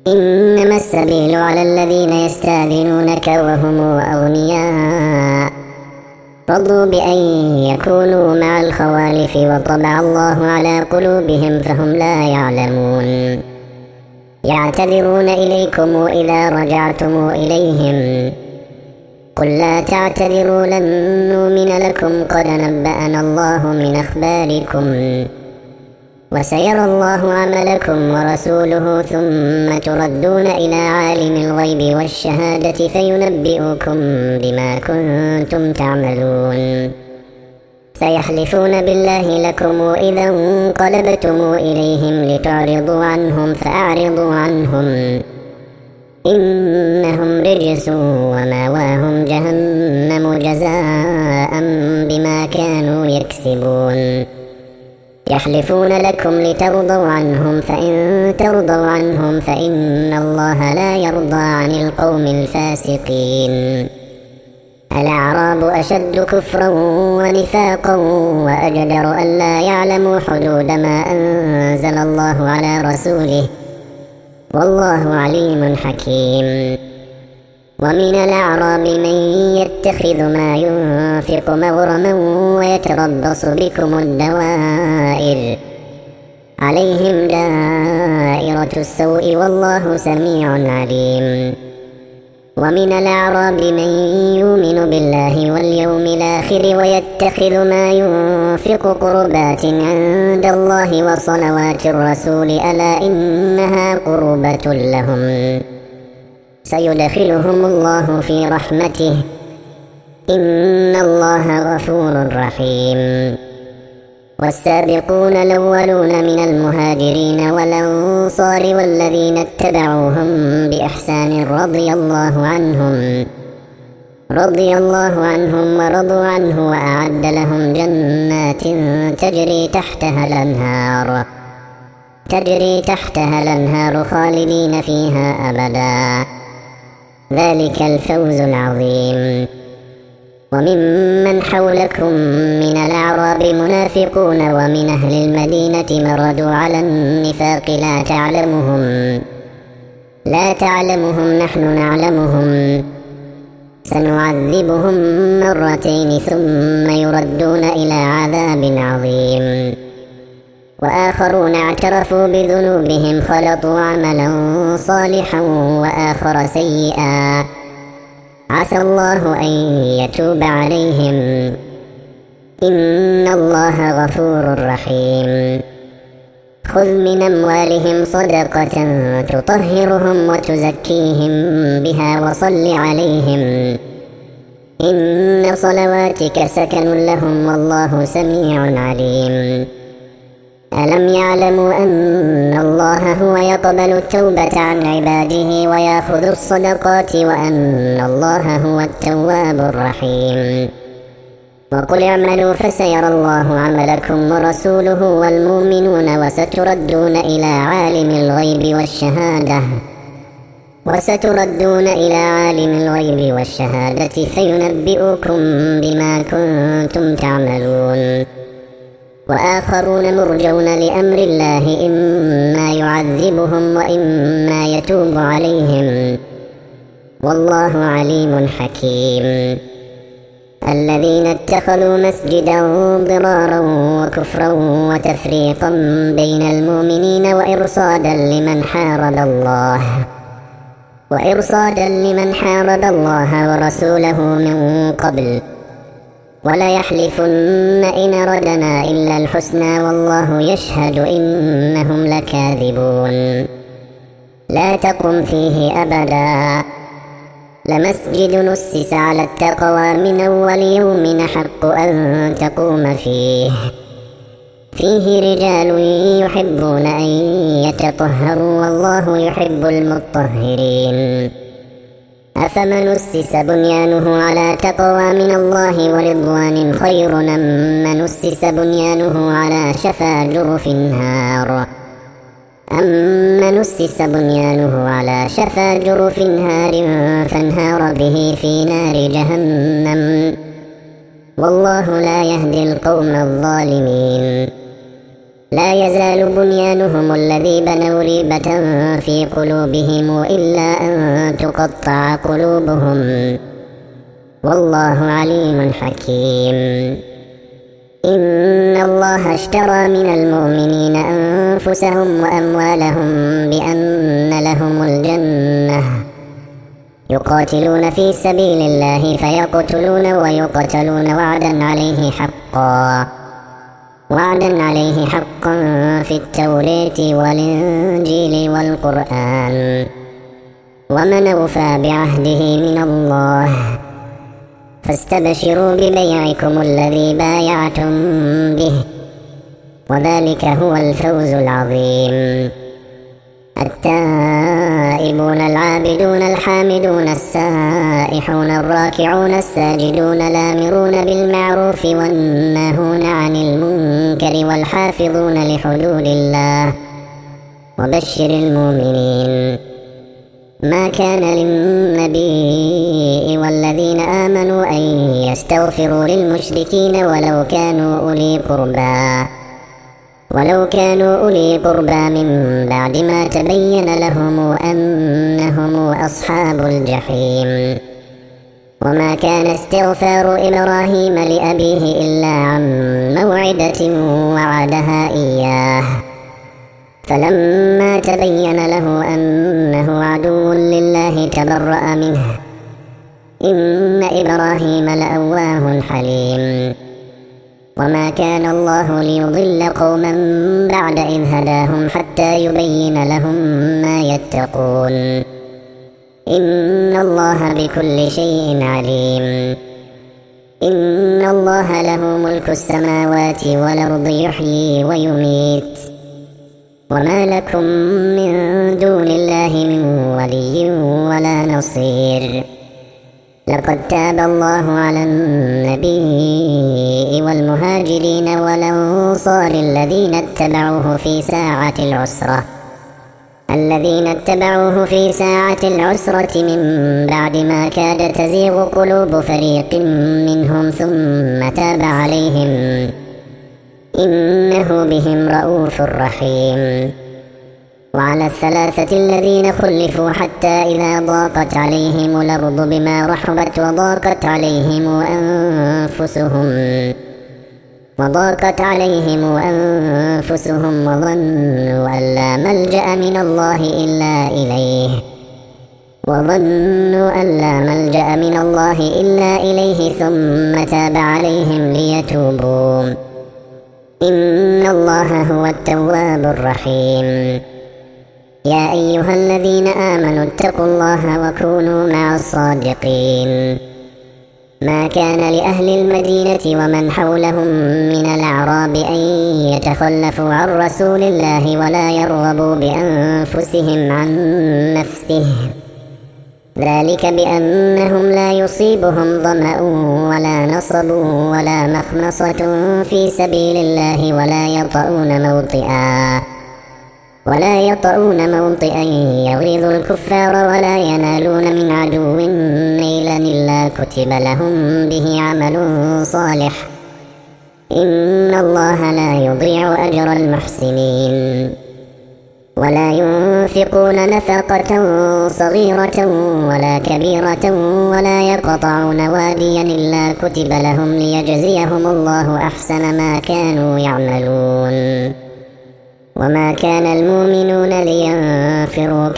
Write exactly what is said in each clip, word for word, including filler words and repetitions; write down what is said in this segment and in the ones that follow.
إنما السبيل على الذين يستأذنونك وهم أغنياء رضوا بأن يكونوا مع الخوالف وطبع الله على قلوبهم فهم لا يعلمون. يعتذرون إليكم إذا رجعتم إليهم قل لا تعتذروا لن نؤمن لكم قد نبأنا الله من أخباركم وسيرى الله عملكم ورسوله ثم تردون إلى عالم الغيب والشهادة فينبئكم بما كنتم تعملون. سيحلفون بالله لكم إذا انقلبتم إليهم لتعرضوا عنهم فأعرضوا عنهم إنهم رجس ومأواهم جهنم جزاء بما كانوا يكسبون. يحلفون لكم لترضوا عنهم فإن ترضوا عنهم فإن الله لا يرضى عن القوم الفاسقين. الأعراب أشد كفرا ونفاقا وأجدر ألا يعلموا حدود ما أنزل الله على رسوله والله عليم حكيم. ومن الأعراب من يتخذ ما ينفق مغرما ويتربص بكم الدوائر عليهم دائرة السوء والله سميع عليم. ومن الأعراب من يؤمن بالله واليوم الآخر ويتخذ ما ينفق قربات عند الله وصلوات الرسول ألا إنها قربة لهم سيدخلهم الله في رحمته إن الله غفور رحيم. والسابقون الأولون من المهاجرين والأنصار والذين اتبعوهم بإحسان رضي الله عنهم رضي الله عنهم ورضوا عنه وأعد لهم جنات تجري تحتها الأنهار تجري تحتها الأنهار خالدين فيها أبدا ذلك الفوز العظيم. وممن حولكم من الأعراب منافقون ومن أهل المدينة مردوا على النفاق لا تعلمهم لا تعلمهم نحن نعلمهم سنعذبهم مرتين ثم يردون إلى عذاب عظيم. وآخرون اعترفوا بذنوبهم خلطوا عملا صالحا وآخر سيئا عسى الله أن يتوب عليهم إن الله غفور رحيم. خذ من أموالهم صدقة تطهرهم وتزكيهم بها وصل عليهم إن صلواتك سكن لهم والله سميع عليم. ألم يعلموا أن الله هو يقبل التوبة عن عباده ويأخذ الصدقات وأن الله هو التواب الرحيم. وقل اعملوا فسيرى الله عملكم ورسوله والمؤمنون وستردون إلى عالم الغيب والشهادة وستردون إلى عالم الغيب والشهادة فينبئكم بما كنتم تعملون. وآخرون مرجون لأمر الله إما يعذبهم وإما يتوب عليهم والله عليم حكيم. الذين اتخذوا مسجدا ضرارا وكفرا وتفريقا بين المؤمنين وإرصادا لمن حارب الله وإرصادا لمن حارب الله ورسوله من قبل ولا يحلفن إن أردنا إلا الحسنى والله يشهد إنهم لكاذبون. لا تقم فيه أبدا لمسجد نسس على التقوى من أول يوم حق أن تقوم فيه فيه رجال يحبون أن يتطهروا والله يحب المطهرين. أفمن أسس بنيانه على تقوى من الله ورضوان خير أم من أسس بنيانه على شفا جرف نار أمن أسس بنيانه على شفا جرف نار فانهار به في نار جهنم والله لا يهدي القوم الظالمين. لا يزال بنيانهم الذي بنوا ريبة في قلوبهم إلا أن تقطع قلوبهم والله عليم حكيم. إن الله اشترى من المؤمنين أنفسهم وأموالهم بأن لهم الجنة يقاتلون في سبيل الله فيقتلون ويقتلون وعدا عليه حقا وعدا عليه حقا في التوراة والإنجيل والقرآن ومن أوفى بعهده من الله فاستبشروا ببيعكم الذي بايعتم به وذلك هو الفوز العظيم. التائبون العابدون الحامدون السائحون الراكعون الساجدون الآمرون بالمعروف والناهون عن المنكر والحافظون لحدود الله وبشر المؤمنين. ما كان للنبي والذين آمنوا أن يستغفروا للمشركين ولو كانوا أولي قربى ولو كانوا أولي قربى من بعد ما تبين لهم أنهم أصحاب الجحيم. وما كان استغفار إبراهيم لأبيه إلا عن موعدة وعدها إياه فلما تبين له أنه عدو لله تبرأ منه إن إبراهيم لأواه حليم. وما كان الله ليضل قوما بعد إذ هداهم حتى يبين لهم ما يتقون إن الله بكل شيء عليم. إن الله له ملك السماوات والأرض يحيي ويميت وما لكم من دون الله من ولي ولا نصير. لقد تاب الله على النبي والمهاجرين والأنصار الذين اتبعوه في ساعة العسرة الذين اتبعوه في ساعة العسرة من بعد ما كاد تزيغ قلوب فريق منهم ثم تاب عليهم إنه بهم رؤوف رحيم. وعلى الثلاثة الذين خلفوا حتى إذا ضاقت عليهم الأرض بما رحبت وضاقت عليهم أنفسهم وضاقت عليهم أنفسهم وظنوا أن لا ملجأ من الله إلا إليه وظنوا أن لا ملجأ من الله إلا إليه ثم تاب عليهم ليتوبوا إن الله هو التواب الرحيم. يا أيها الذين آمنوا اتقوا الله وكونوا مع الصادقين. ما كان لأهل المدينة ومن حولهم من الأعراب أن يتخلفوا عن رسول الله ولا يرغبوا بأنفسهم عن نفسه ذلك بأنهم لا يصيبهم ظمأ ولا نصب ولا مخمصة في سبيل الله ولا يطؤون موطئا ولا يطؤون موطئا يغيظ الكفار ولا ينالون من عدو نيلا إلا كتب لهم به عمل صالح إن الله لا يضيع أجر المحسنين. ولا ينفقون نفقة صغيرة ولا كبيرة ولا يقطعون واديا إلا كتب لهم ليجزيهم الله أحسن ما كانوا يعملون. وما كان المؤمنون لينفروا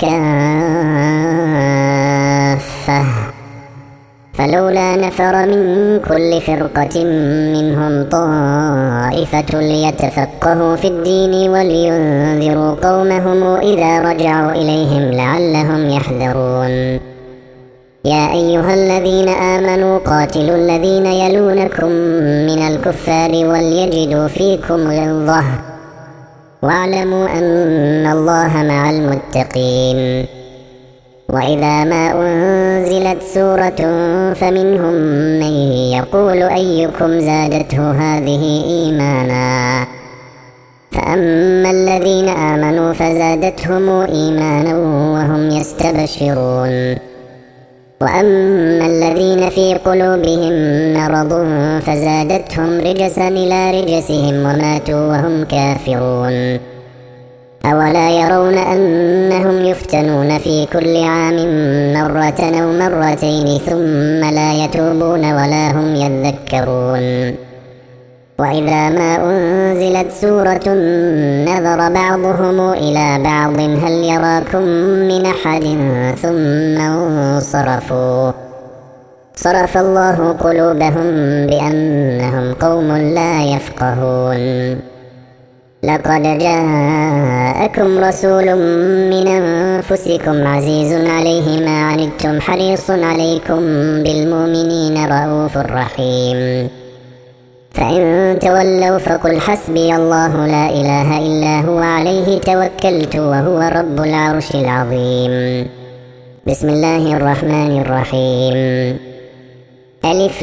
كافة فلولا نفر من كل فرقة منهم طائفة ليتفقهوا في الدين ولينذروا قومهم إذا رجعوا إليهم لعلهم يحذرون. يا أيها الذين آمنوا قاتلوا الذين يلونكم من الكفار وليجدوا فيكم غلظة واعلموا أن الله مع المتقين. وإذا ما أنزلت سورة فمنهم من يقول أيكم زادته هذه إيمانا فأما الذين آمنوا فزادتهم إيمانا وهم يستبشرون. وأما الذين في قلوبهم مرض فزادتهم رجسا إلى رجسهم وماتوا وهم كافرون. أولا يرون أنهم يفتنون في كل عام مرة أو مرتين ثم لا يتوبون ولا هم يذكرون. وإذا ما أنزلت سورة نظر بعضهم إلى بعض هل يراكم من أحد ثم انصرفوا صرف الله قلوبهم بأنهم قوم لا يفقهون. لقد جاءكم رسول من أنفسكم عزيز عليه ما عنتم حريص عليكم بالمؤمنين رؤوف رحيم. فإن تولوا فقل حسبي الله لا إله إلا هو عليه توكلت وهو رب العرش العظيم. بسم الله الرحمن الرحيم. ألف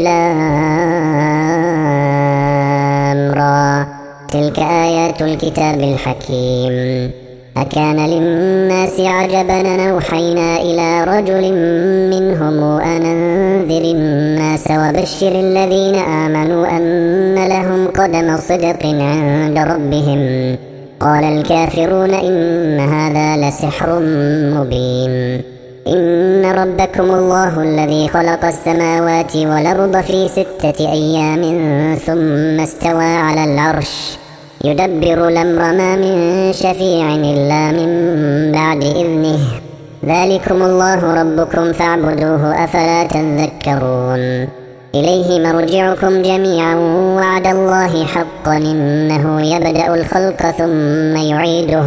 لام را تلك آيات الكتاب الحكيم. أكان للناس عجبا أن أوحينا إلى رجل منهم أن أنذر الناس وبشر الذين آمنوا أن لهم قدم صدق عند ربهم. قال الكافرون إن هذا لسحر مبين. إن ربكم الله الذي خلق السماوات والأرض في ستة أيام ثم استوى على العرش يدبر الأمر ما من شفيع إلا من بعد إذنه ذلكم الله ربكم فاعبدوه أفلا تذكرون. إليه مرجعكم جميعا وعد الله حقا إنه يبدأ الخلق ثم يعيده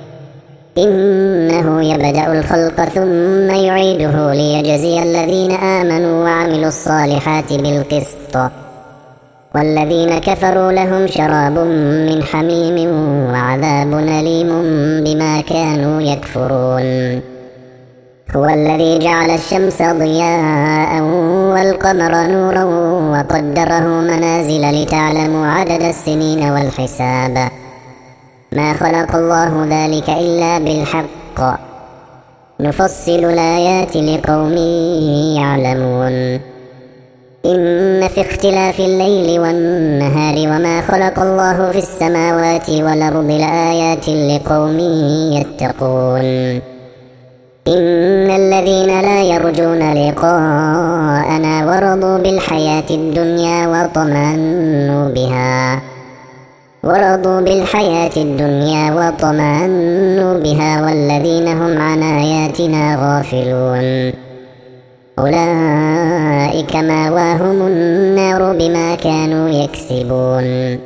إنه يبدأ الخلق ثم يعيده ليجزي الذين آمنوا وعملوا الصالحات بالقسط والذين كفروا لهم شراب من حميم وعذاب أليم بما كانوا يكفرون. هو الذي جعل الشمس ضياء والقمر نورا وقدره منازل لتعلموا عدد السنين والحساب ما خلق الله ذلك إلا بالحق نفصل الآيات لقوم يعلمون. إن في اختلاف الليل والنهار وما خلق الله في السماوات والأرض لآيات لقوم يتقون. إن الذين لا يرجون لقاءنا ورضوا بالحياة الدنيا وطمأنوا بها ورضوا بالحياة الدنيا وطمأنوا بها والذين هم عن آياتنا غافلون أولئك مأواهم النار بما كانوا يكسبون.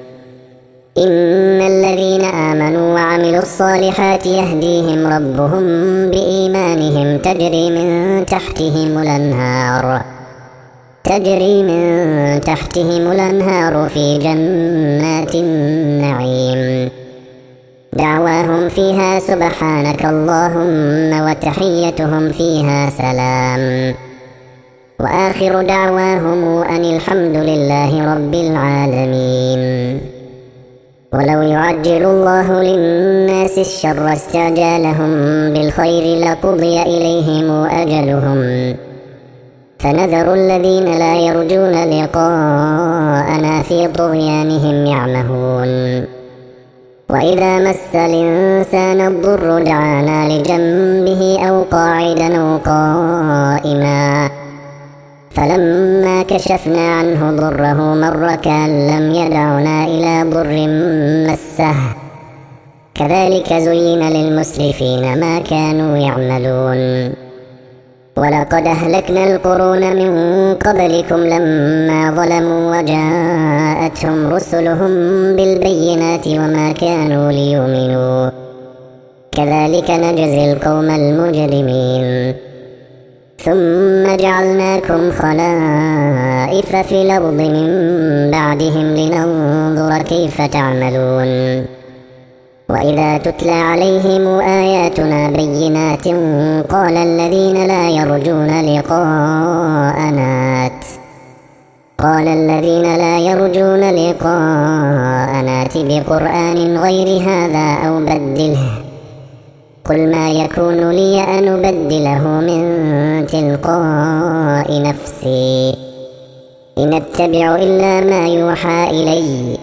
إن الذين آمنوا وعملوا الصالحات يهديهم ربهم بإيمانهم تجري من تحتهم الأنهار تجري من تحتهم الأنهار في جنات النعيم دعواهم فيها سبحانك اللهم وتحيتهم فيها سلام وآخر دعواهم أن الحمد لله رب العالمين. ولو يعجل الله للناس الشر استعجالهم بالخير لقضي إليهم أجلهم فنذر الذين لا يرجون لقاءنا في طغيانهم يعمهون. وإذا مس الإنسان الضر دعانا لجنبه أو قاعدا أو قائما فلما كشفنا عنه ضره مر كأن لم يدعنا إلى ضر مسه كذلك زين للمسرفين ما كانوا يعملون. ولقد أهلكنا القرون من قبلكم لما ظلموا وجاءتهم رسلهم بالبينات وما كانوا ليؤمنوا كذلك نجزي القوم المجرمين. ثم جعلناكم خلائف في الأرض من بعدهم لننظر كيف تعملون. وإذا تتلى عليهم آياتنا بينات قال الذين لا يرجون لقاءنا قال الذين لا يرجون لقاءنا ائت بقرآن غير هذا أو بدله قل ما يكون لي أن أبدله من تلقاء نفسي إن أتبع إلا ما يوحى إلي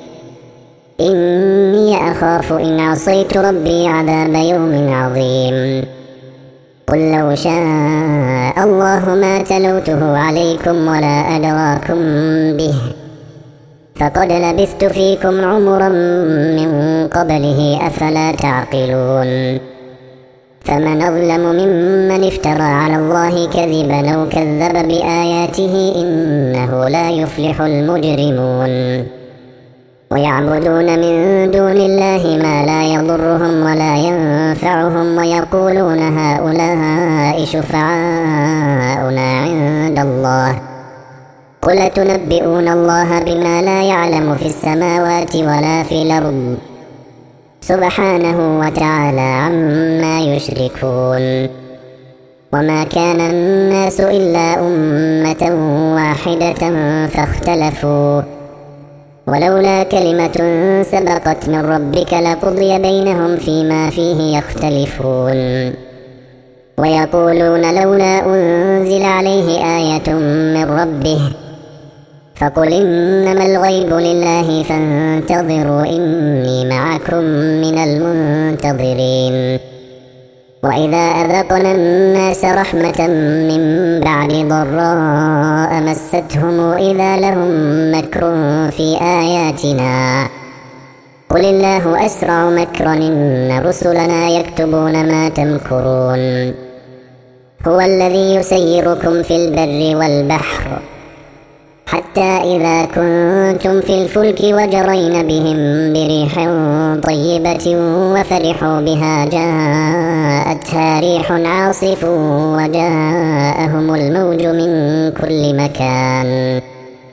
إني أخاف إن عصيت ربي عذاب يوم عظيم قل لو شاء الله ما تلوته عليكم ولا أدراكم به فقد لبثت فيكم عمرا من قبله أفلا تعقلون فمن أظلم ممن افترى على الله كذبا أو كذب بآياته إنه لا يفلح المجرمون ويعبدون من دون الله ما لا يضرهم ولا ينفعهم ويقولون هؤلاء شفعاؤنا عند الله قل تنبئون الله بما لا يعلم في السماوات ولا في الأرض سبحانه وتعالى عما يشركون وما كان الناس إلا أمة واحدة فاختلفوا ولولا كلمة سبقت من ربك لقضي بينهم فيما فيه يختلفون ويقولون لولا أنزل عليه آية من ربه فقل إنما الغيب لله فانتظروا إني معكم من المنتظرين وإذا أذقنا الناس رحمة من بعد ضراء مستهم إذا لهم مكر في آياتنا قل الله أسرع مكرا إن رسلنا يكتبون ما تمكرون هو الذي يسيركم في البر والبحر حتى إذا كنتم في الفلك وجرين بهم بريح طيبة وفرحوا بها جاءتها ريح عاصف وجاءهم الموج من كل مكان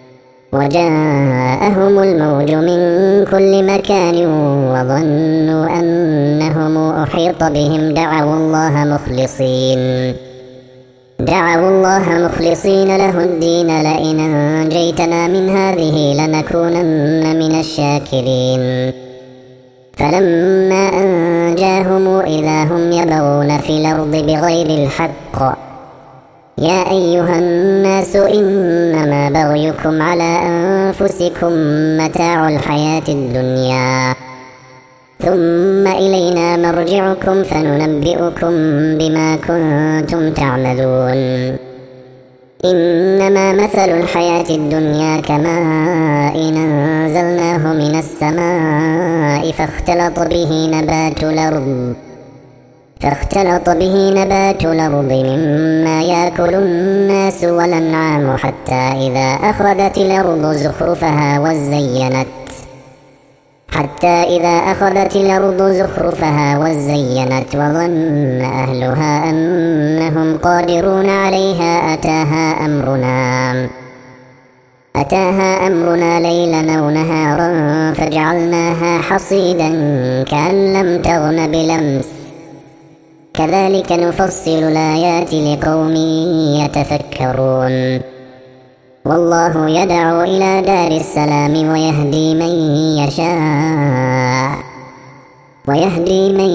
وجاءهم الموج من كل مكان وظنوا أنهم أحيط بهم دعوا الله مخلصين دعوا الله مخلصين له الدين لئن أنجيتنا من هذه لنكونن من الشاكرين فلما أنجاهم إذا هم يبغون في الأرض بغير الحق يا أيها الناس إنما بغيكم على أنفسكم متاع الحياة الدنيا ثم إلينا مرجعكم فننبئكم بما كنتم تعملون إنما مثل الحياة الدنيا كماء أنزلناه من السماء فاختلط به نبات الأرض فاختلط به نبات الأرض مما يأكل الناس والأنعام حتى إذا أخذت الأرض زخرفها وزينت حتى إذا أخذت الأرض زخرفها وزينت وظن أهلها أنهم قادرون عليها أتاها أمرنا أتاها أمرنا ليلا أو نهارا فجعلناها حصيدا كأن لم تغن بلمس كذلك نفصل الآيات لقوم يتفكرون والله يدعو إلى دار السلام ويهدي من يشاء ويهدي من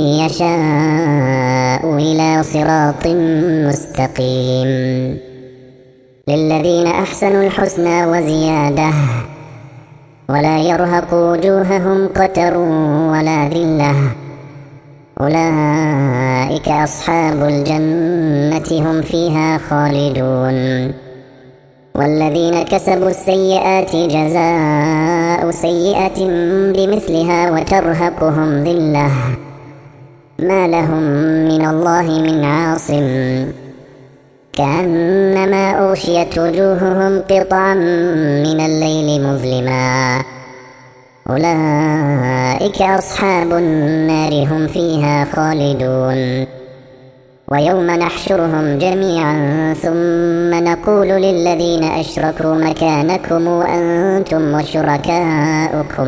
يشاء إلى صراط مستقيم للذين أحسنوا الحسنى وزيادة ولا يرهق وجوههم قتر ولا ذلة أولئك أصحاب الجنة هم فيها خالدون والذين كسبوا السيئات جزاء سيئة بمثلها وترهقهم ذلة ما لهم من الله من عاصم كأنما أغشيت وجوههم قطعا من الليل مظلما أولئك أصحاب النار هم فيها خالدون ويوم نحشرهم جميعا ثم نقول للذين أشركوا مكانكم أنتم وشركاؤكم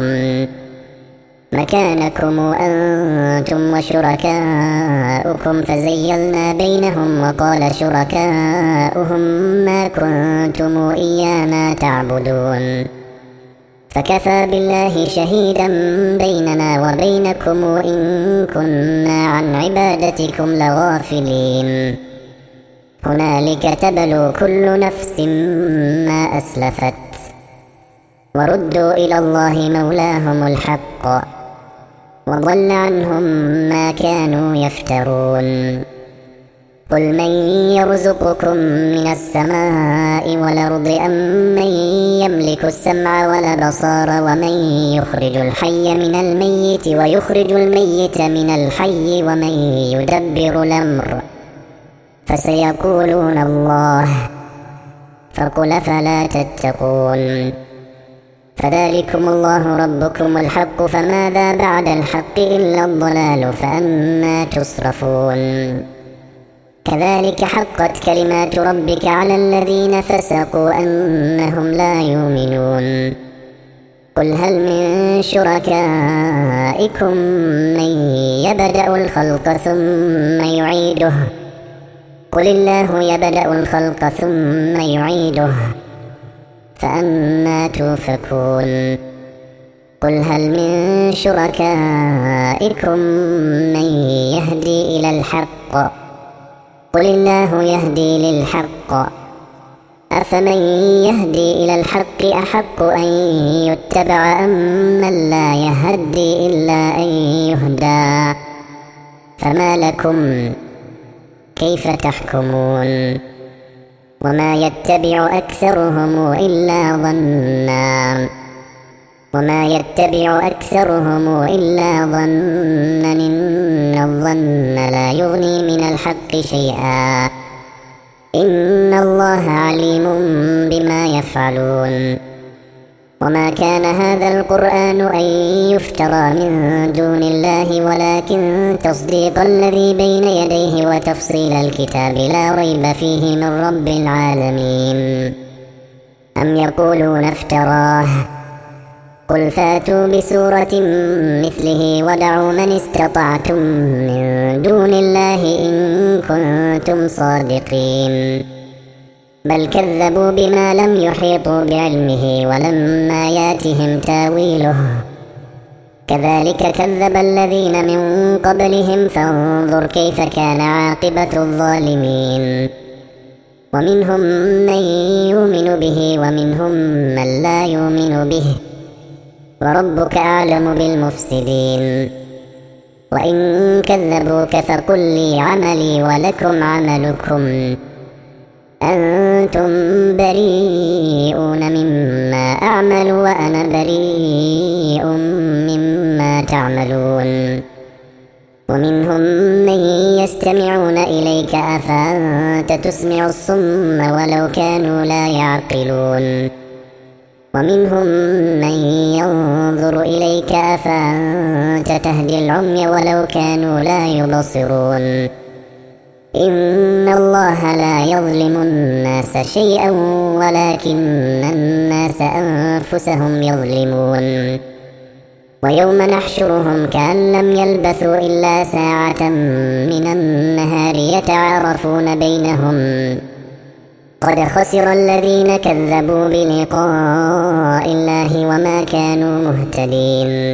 مكانكم أنتم وشركاؤكم فزيلنا بينهم وقال شركاؤهم ما كنتم إيانا تعبدون فكفى بالله شهيدا بيننا وبينكم إن كنا عن عبادتكم لغافلين هنالك تبلو كل نفس ما أسلفت وردوا إلى الله مولاهم الحق وضل عنهم ما كانوا يفترون قل من يرزقكم من السماء والأرض أم من يملك السمع والأبصار ومن يخرج الحي من الميت ويخرج الميت من الحي ومن يدبر الأمر فسيقولون الله فقل فلا تتقون فذلكم الله ربكم الحق فماذا بعد الحق إلا الضلال فأنى تصرفون كذلك حقت كلمات ربك على الذين فسقوا أنهم لا يؤمنون قل هل من شركائكم من يبدأ الخلق ثم يعيده قل الله يبدأ الخلق ثم يعيده فأنى توفكون قل هل من شركائكم من يهدي إلى الحق قل الله يهدي للحق أفمن يهدي إلى الحق أحق أن يتبع أم من لا يهدي إلا أن يهدى فما لكم كيف تحكمون وما يتبع أكثرهم إلا ظنا وما يتبع أكثرهم إلا ظنا إن الظن لا يغني من الحق شيئا إن الله عليم بما يفعلون وما كان هذا القرآن أن يفترى من دون الله ولكن تصديق الذي بين يديه وتفصيل الكتاب لا ريب فيه من رب العالمين أم يقولون افتراه قل فاتوا بسورة مثله ودعوا من استطعتم من دون الله إن كنتم صادقين بل كذبوا بما لم يحيطوا بعلمه ولما ياتهم تاويله كذلك كذب الذين من قبلهم فانظر كيف كان عاقبة الظالمين ومنهم من يؤمن به ومنهم من لا يؤمن به وربك أعلم بالمفسدين وإن كذبوك فقل لي عملي ولكم عملكم أنتم بريئون مما أعمل وأنا بريء مما تعملون ومنهم من يستمعون إليك أفأنت تسمع الصم ولو كانوا لا يعقلون ومنهم من ينظر إليك أفأنت تهدي العمي ولو كانوا لا يبصرون إن الله لا يظلم الناس شيئا ولكن الناس أنفسهم يظلمون ويوم نحشرهم كأن لم يلبثوا إلا ساعة من النهار يتعارفون بينهم قد خسر الذين كذبوا بلقاء الله وما كانوا مهتدين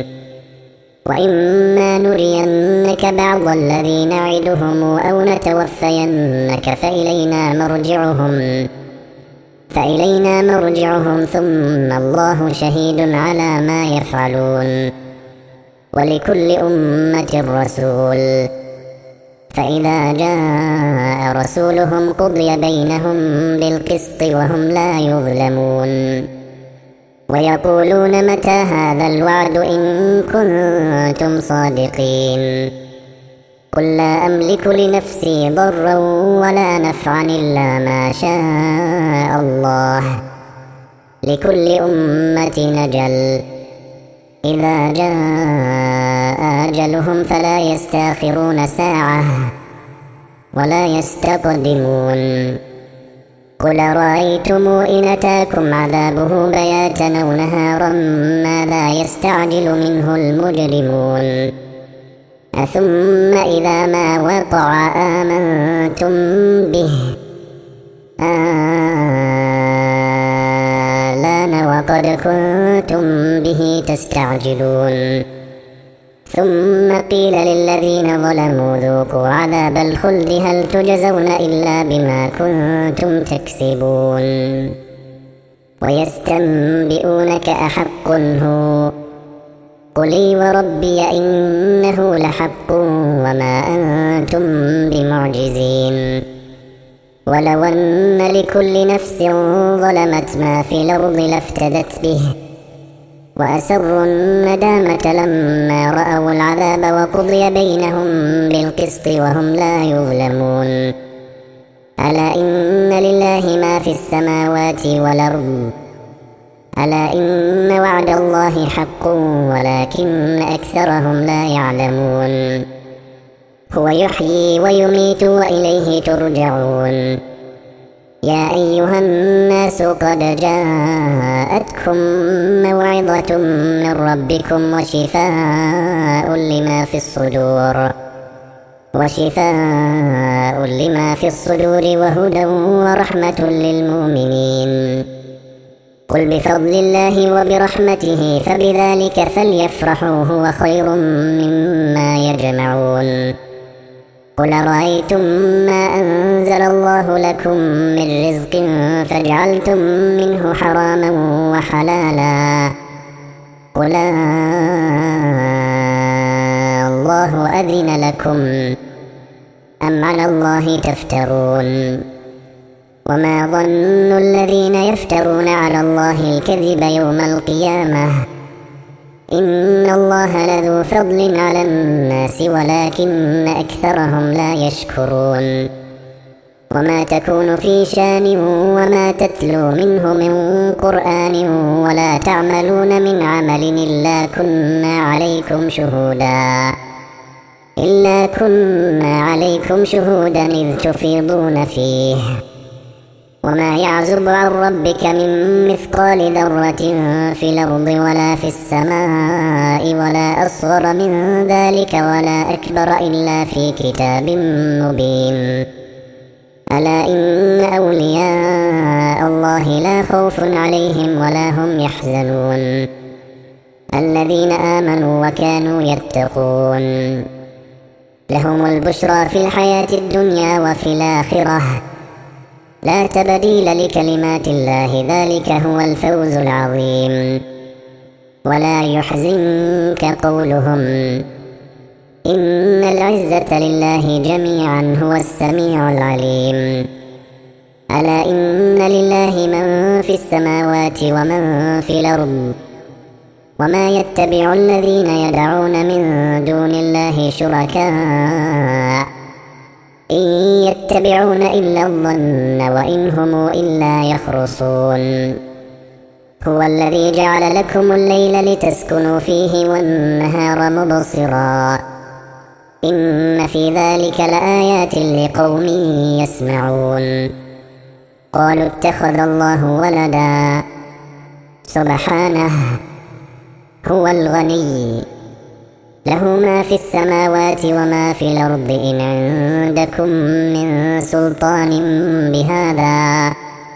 وإما نرينك بعض الذي نعدهم أو نتوفينك فإلينا مرجعهم فإلينا مرجعهم ثم الله شهيد على ما يفعلون ولكل أمة رسول فإذا جاء رسولهم قضي بينهم بالقسط وهم لا يظلمون ويقولون متى هذا الوعد إن كنتم صادقين قل لا أملك لنفسي ضرا ولا نفعا إلا ما شاء الله لكل أمة أجل إذا جاء أجلهم فلا يستأخرون ساعة ولا يستقدمون قل رأيتم إن أتاكم عذابه بياتا أو نهارا ماذا يستعجل منه المجرمون أثم إذا ما وقع آمنتم به آلان وقد كنتم تستعجلون ثم قيل للذين ظلموا ذوقوا عذاب الخلد هل تجزون إلا بما كنتم تكسبون ويستنبئونك أحق هو قل وربي إنه لحق وما أنتم بمعجزين ولو أن لكل نفس ظلمت ما في الأرض لافتدت به وأسروا الندامة لما رأوا العذاب وقضي بينهم بالقسط وهم لا يظلمون ألا إن لله ما في السماوات والأرض ألا إن وعد الله حق ولكن أكثرهم لا يعلمون هو يحيي ويميت وإليه ترجعون يا أيها الناس قد جاءتكم موعظة من ربكم وشفاء لما في الصدور وشفاء لما في الصدور وهدى ورحمة للمؤمنين قل بفضل الله وبرحمته فبذلك فليفرحوا هو خير مما يجمعون قل رأيتم ما أنزل الله لكم من رزق فجعلتم منه حراما وحلالا قل الله أذن لكم أم على الله تفترون وما ظن الذين يفترون على الله الكذب يوم القيامة إن الله لذو فضل على الناس ولكن أكثرهم لا يشكرون وما تكون في شان وما تتلو منه من قرآن ولا تعملون من عمل إلا كنا عليكم شهودا إلا كنا عليكم شهودا إذ تفيضون فيه وما يعزب عن ربك من مثقال ذرة في الأرض ولا في السماء ولا أصغر من ذلك ولا أكبر إلا في كتاب مبين ألا إن أولياء الله لا خوف عليهم ولا هم يحزنون الذين آمنوا وكانوا يتقون لهم البشرى في الحياة الدنيا وفي الآخرة لا تبديل لكلمات الله ذلك هو الفوز العظيم ولا يحزنك قولهم إن العزة لله جميعا هو السميع العليم ألا إن لله من في السماوات ومن في الأرض وما يتبع الذين يدعون من دون الله شركاء إن يتبعون إلا الظن وإن هم إلا يخرصون هو الذي جعل لكم الليل لتسكنوا فيه والنهار مبصرا إن في ذلك لآيات لقوم يسمعون قالوا اتخذ الله ولدا سبحانه هو الغني له ما في السماوات وما في الأرض إن عندكم من سلطان بهذا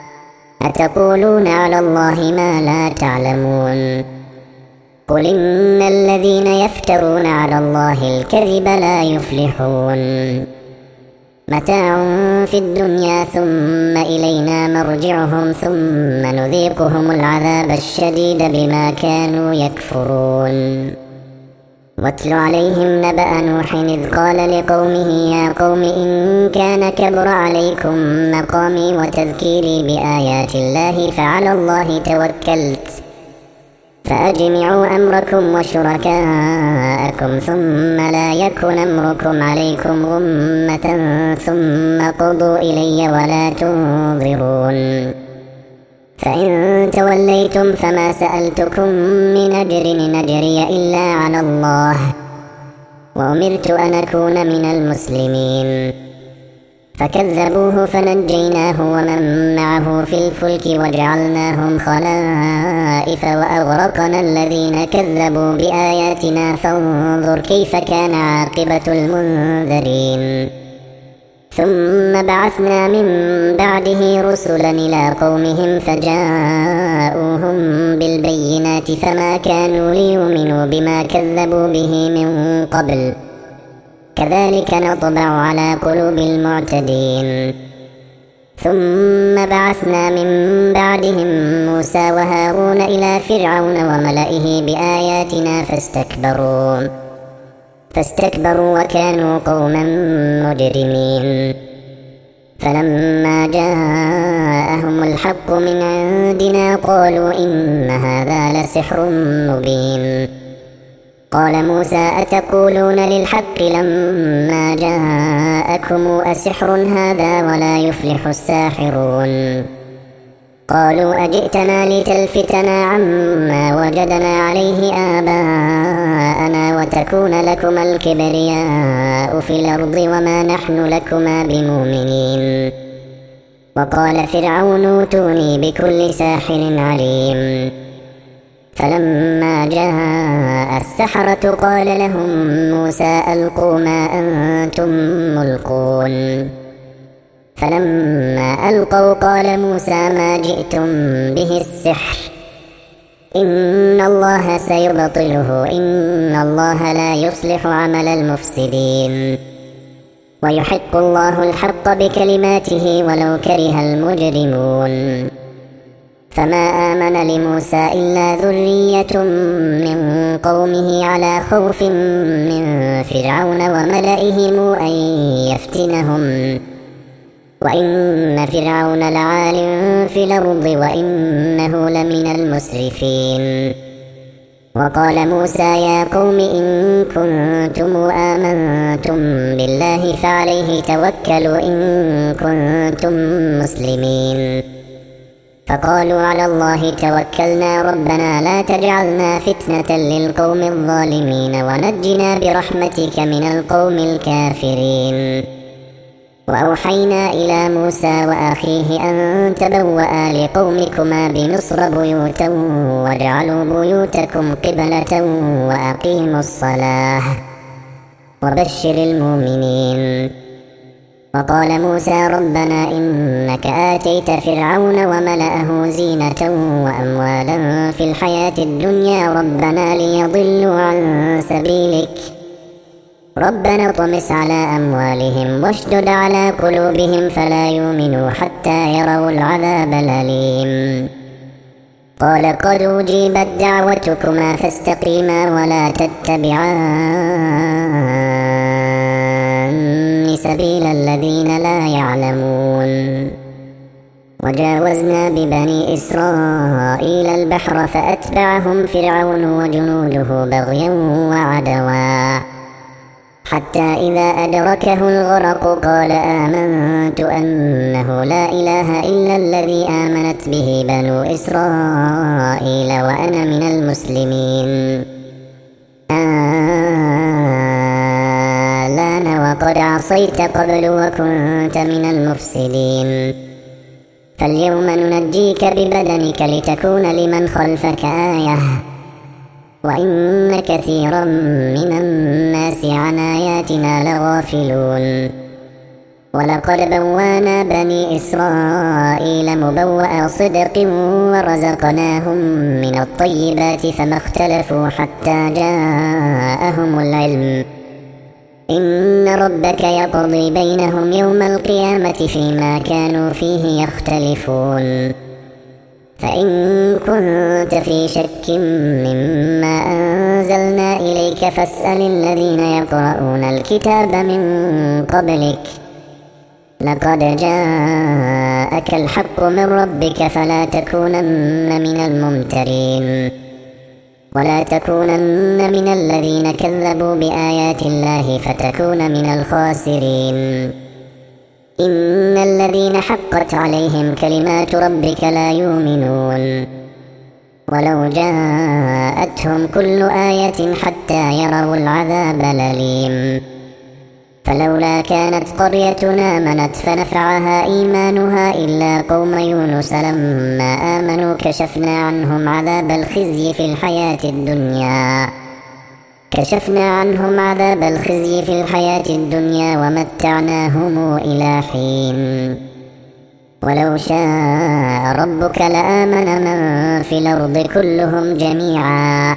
أتقولون على الله ما لا تعلمون قل إن الذين يفترون على الله الكذب لا يفلحون متاع في الدنيا ثم إلينا مرجعهم ثم نذيقهم العذاب الشديد بما كانوا يكفرون واتل عليهم نبأ نوح إذ قال لقومه يا قوم إن كان كبر عليكم مقامي وتذكيري بآيات الله فعلى الله توكلت فأجمعوا أمركم وشركاءكم ثم لا يكن أمركم عليكم غمة ثم قضوا إلي ولا تنظرون فإن توليتم فما سألتكم من أجر إن أجري إلا على الله وأمرت أن أكون من المسلمين فكذبوه فنجيناه ومن معه في الفلك وجعلناهم خلائف وأغرقنا الذين كذبوا بآياتنا فانظر كيف كان عاقبة المنذرين ثم بعثنا من بعده رسلا إلى قومهم فجاءوهم بالبينات فما كانوا ليؤمنوا بما كذبوا به من قبل كذلك نطبع على قلوب المعتدين. ثم بعثنا من بعدهم موسى وهارون إلى فرعون وملئه بآياتنا فاستكبروا فاستكبروا وكانوا قوما مجرمين. فلما جاءهم الحق من عندنا قالوا إن هذا لسحر مبين. قال موسى أتقولون للحق لما جاءكم أسحر هذا ولا يفلح الساحرون. قالوا أجئتنا لتلفتنا عما وجدنا عليه آباءنا وتكون لكما الكبرياء في الأرض وما نحن لكما بمؤمنين. وقال فرعون اوتوني بكل ساحر عليم. فلما جاء السحرة قال لهم موسى ألقوا ما أنتم ملقون. فلما ألقوا قال موسى ما جئتم به السحر إن الله سيبطله إن الله لا يصلح عمل المفسدين ويحق الله الحق بكلماته ولو كره المجرمون. فما آمن لموسى إلا ذرية من قومه على خوف من فرعون وملئهم أن يفتنهم وإن فرعون لعال في الأرض وإنه لمن المسرفين. وقال موسى يا قوم إن كنتم آمنتم بالله فعليه توكلوا إن كنتم مسلمين. فقالوا على الله توكلنا ربنا لا تجعلنا فتنة للقوم الظالمين ونجنا برحمتك من القوم الكافرين. وأوحينا إلى موسى وأخيه أن تبوأ لقومكما بمصر بيوتا واجعلوا بيوتكم قبلة وأقيموا الصلاة وبشر المؤمنين. وقال موسى ربنا إنك آتيت فرعون وملأه زينة وأموالا في الحياة الدنيا ربنا ليضلوا عن سبيلك ربنا اطمس على أموالهم واشدد على قلوبهم فلا يؤمنوا حتى يروا العذاب الأليم. قال قد أجيبت دعوتكما فاستقيما ولا تتبعان سبيل الذين لا يعلمون. وجاوزنا ببني إسرائيل البحر فأتبعهم فرعون وجنوده بغيا وعدوا حتى إذا أدركه الغرق قال آمنت أنه لا إله إلا الذي آمنت به بنو إسرائيل وأنا من المسلمين. آلان وقد عصيت قبل وكنت من المفسدين فاليوم ننجيك ببدنك لتكون لمن خلفك آية وإن كثيرا من الناس عن آياتنا لغافلون. ولقد بوانا بني إسرائيل مبوأ صدق ورزقناهم من الطيبات فما اختلفوا حتى جاءهم العلم إن ربك يقضي بينهم يوم القيامة فيما كانوا فيه يختلفون. فإن كنت في شك مما أنزلنا إليك فاسأل الذين يقرؤون الكتاب من قبلك لقد جاءك الحق من ربك فلا تكونن من الممترين ولا تكونن من الذين كذبوا بآيات الله فتكون من الخاسرين. إن الذين حقت عليهم كلمات ربك لا يؤمنون ولو جاءتهم كل آية حتى يروا العذاب الأليم. فلولا كانت قرية آمنت فنفعها إيمانها إلا قوم يونس لما آمنوا كشفنا عنهم عذاب الخزي في الحياة الدنيا كشفنا عنهم عذاب الخزي في الحياة الدنيا ومتعناهم إلى حين ولو شاء ربك لآمن من في الأرض كلهم جميعا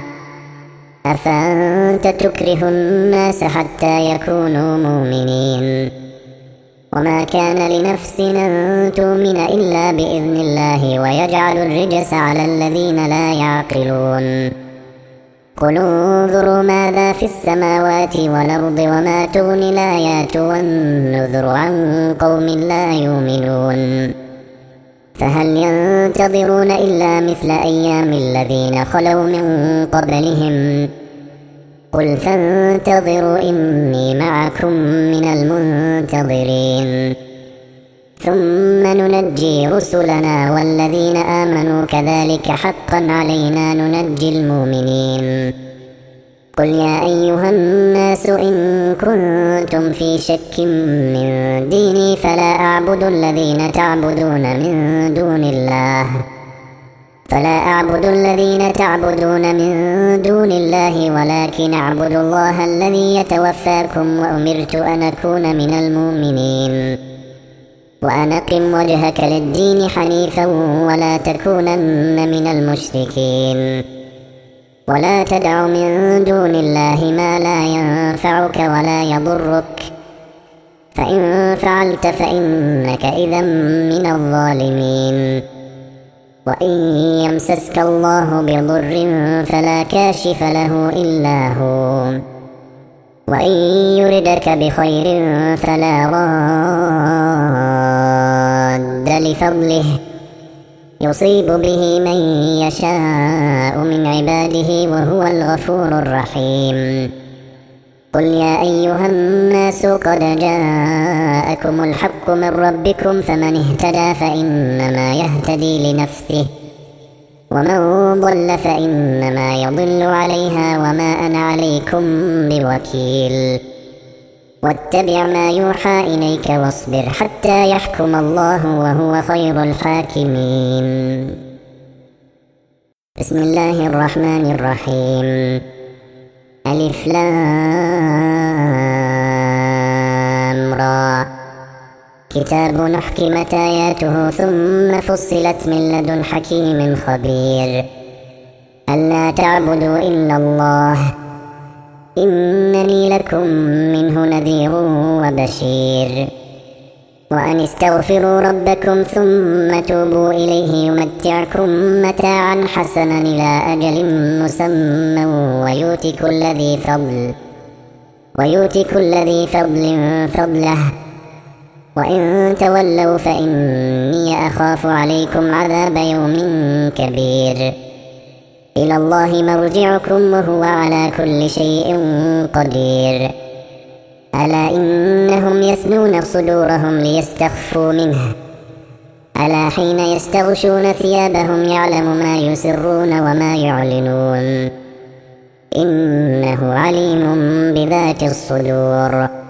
أفأنت تكره الناس حتى يكونوا مؤمنين وما كان لنفس أن تؤمن إلا بإذن الله ويجعل الرجس على الذين لا يعقلون قل انظروا ماذا في السماوات والأرض وما تغني الآيات والنذر عن قوم لا يؤمنون فهل ينتظرون إلا مثل أيام الذين خلوا من قبلهم قل فانتظروا إني معكم من المنتظرين ثم ننجي رسلنا والذين آمنوا كذلك حقا علينا ننجي المؤمنين قل يا أيها الناس إن كنتم في شك من ديني فلا أعبد الذين تعبدون من دون الله فلا أعبد الذين تعبدون من دون الله ولكن أعبد الله الذي يتوفاكم وأمرت أن أكون من المؤمنين وأن أقم وجهك للدين حنيفا ولا تكونن من المشركين ولا تدع من دون الله ما لا ينفعك ولا يضرك فإن فعلت فإنك إذا من الظالمين وإن يمسسك الله بضر فلا كاشف له إلا هو وإن يردك بخير فلا راد لفضله يصيب به من يشاء من عباده وهو الغفور الرحيم قل يا أيها الناس قد جاءكم الحق من ربكم فمن اهتدى فإنما يهتدي لنفسه ومن ضل فإنما يضل عليها وما أنا عليكم بوكيل واتبع ما يوحى إليك واصبر حتى يحكم الله وهو خير الحاكمين. بسم الله الرحمن الرحيم. ألف لام را كتاب أحكمت آياته ثم فصلت من لدن حكيم خبير ألا تعبدوا إلا الله إنني لكم منه نذير وبشير وأن استغفروا ربكم ثم توبوا إليه يمتعكم متاعا حسنا إلى أجل مسمى ويؤتي كل ذي فضل ويؤتي كل ذي فضل فضله وإن تولوا فإني أخاف عليكم عذاب يوم كبير إلى الله مرجعكم وهو على كل شيء قدير ألا إنهم يثنون صدورهم ليستخفوا منه ألا حين يستغشون ثيابهم يعلم ما يسرون وما يعلنون إنه عليم بذات الصدور.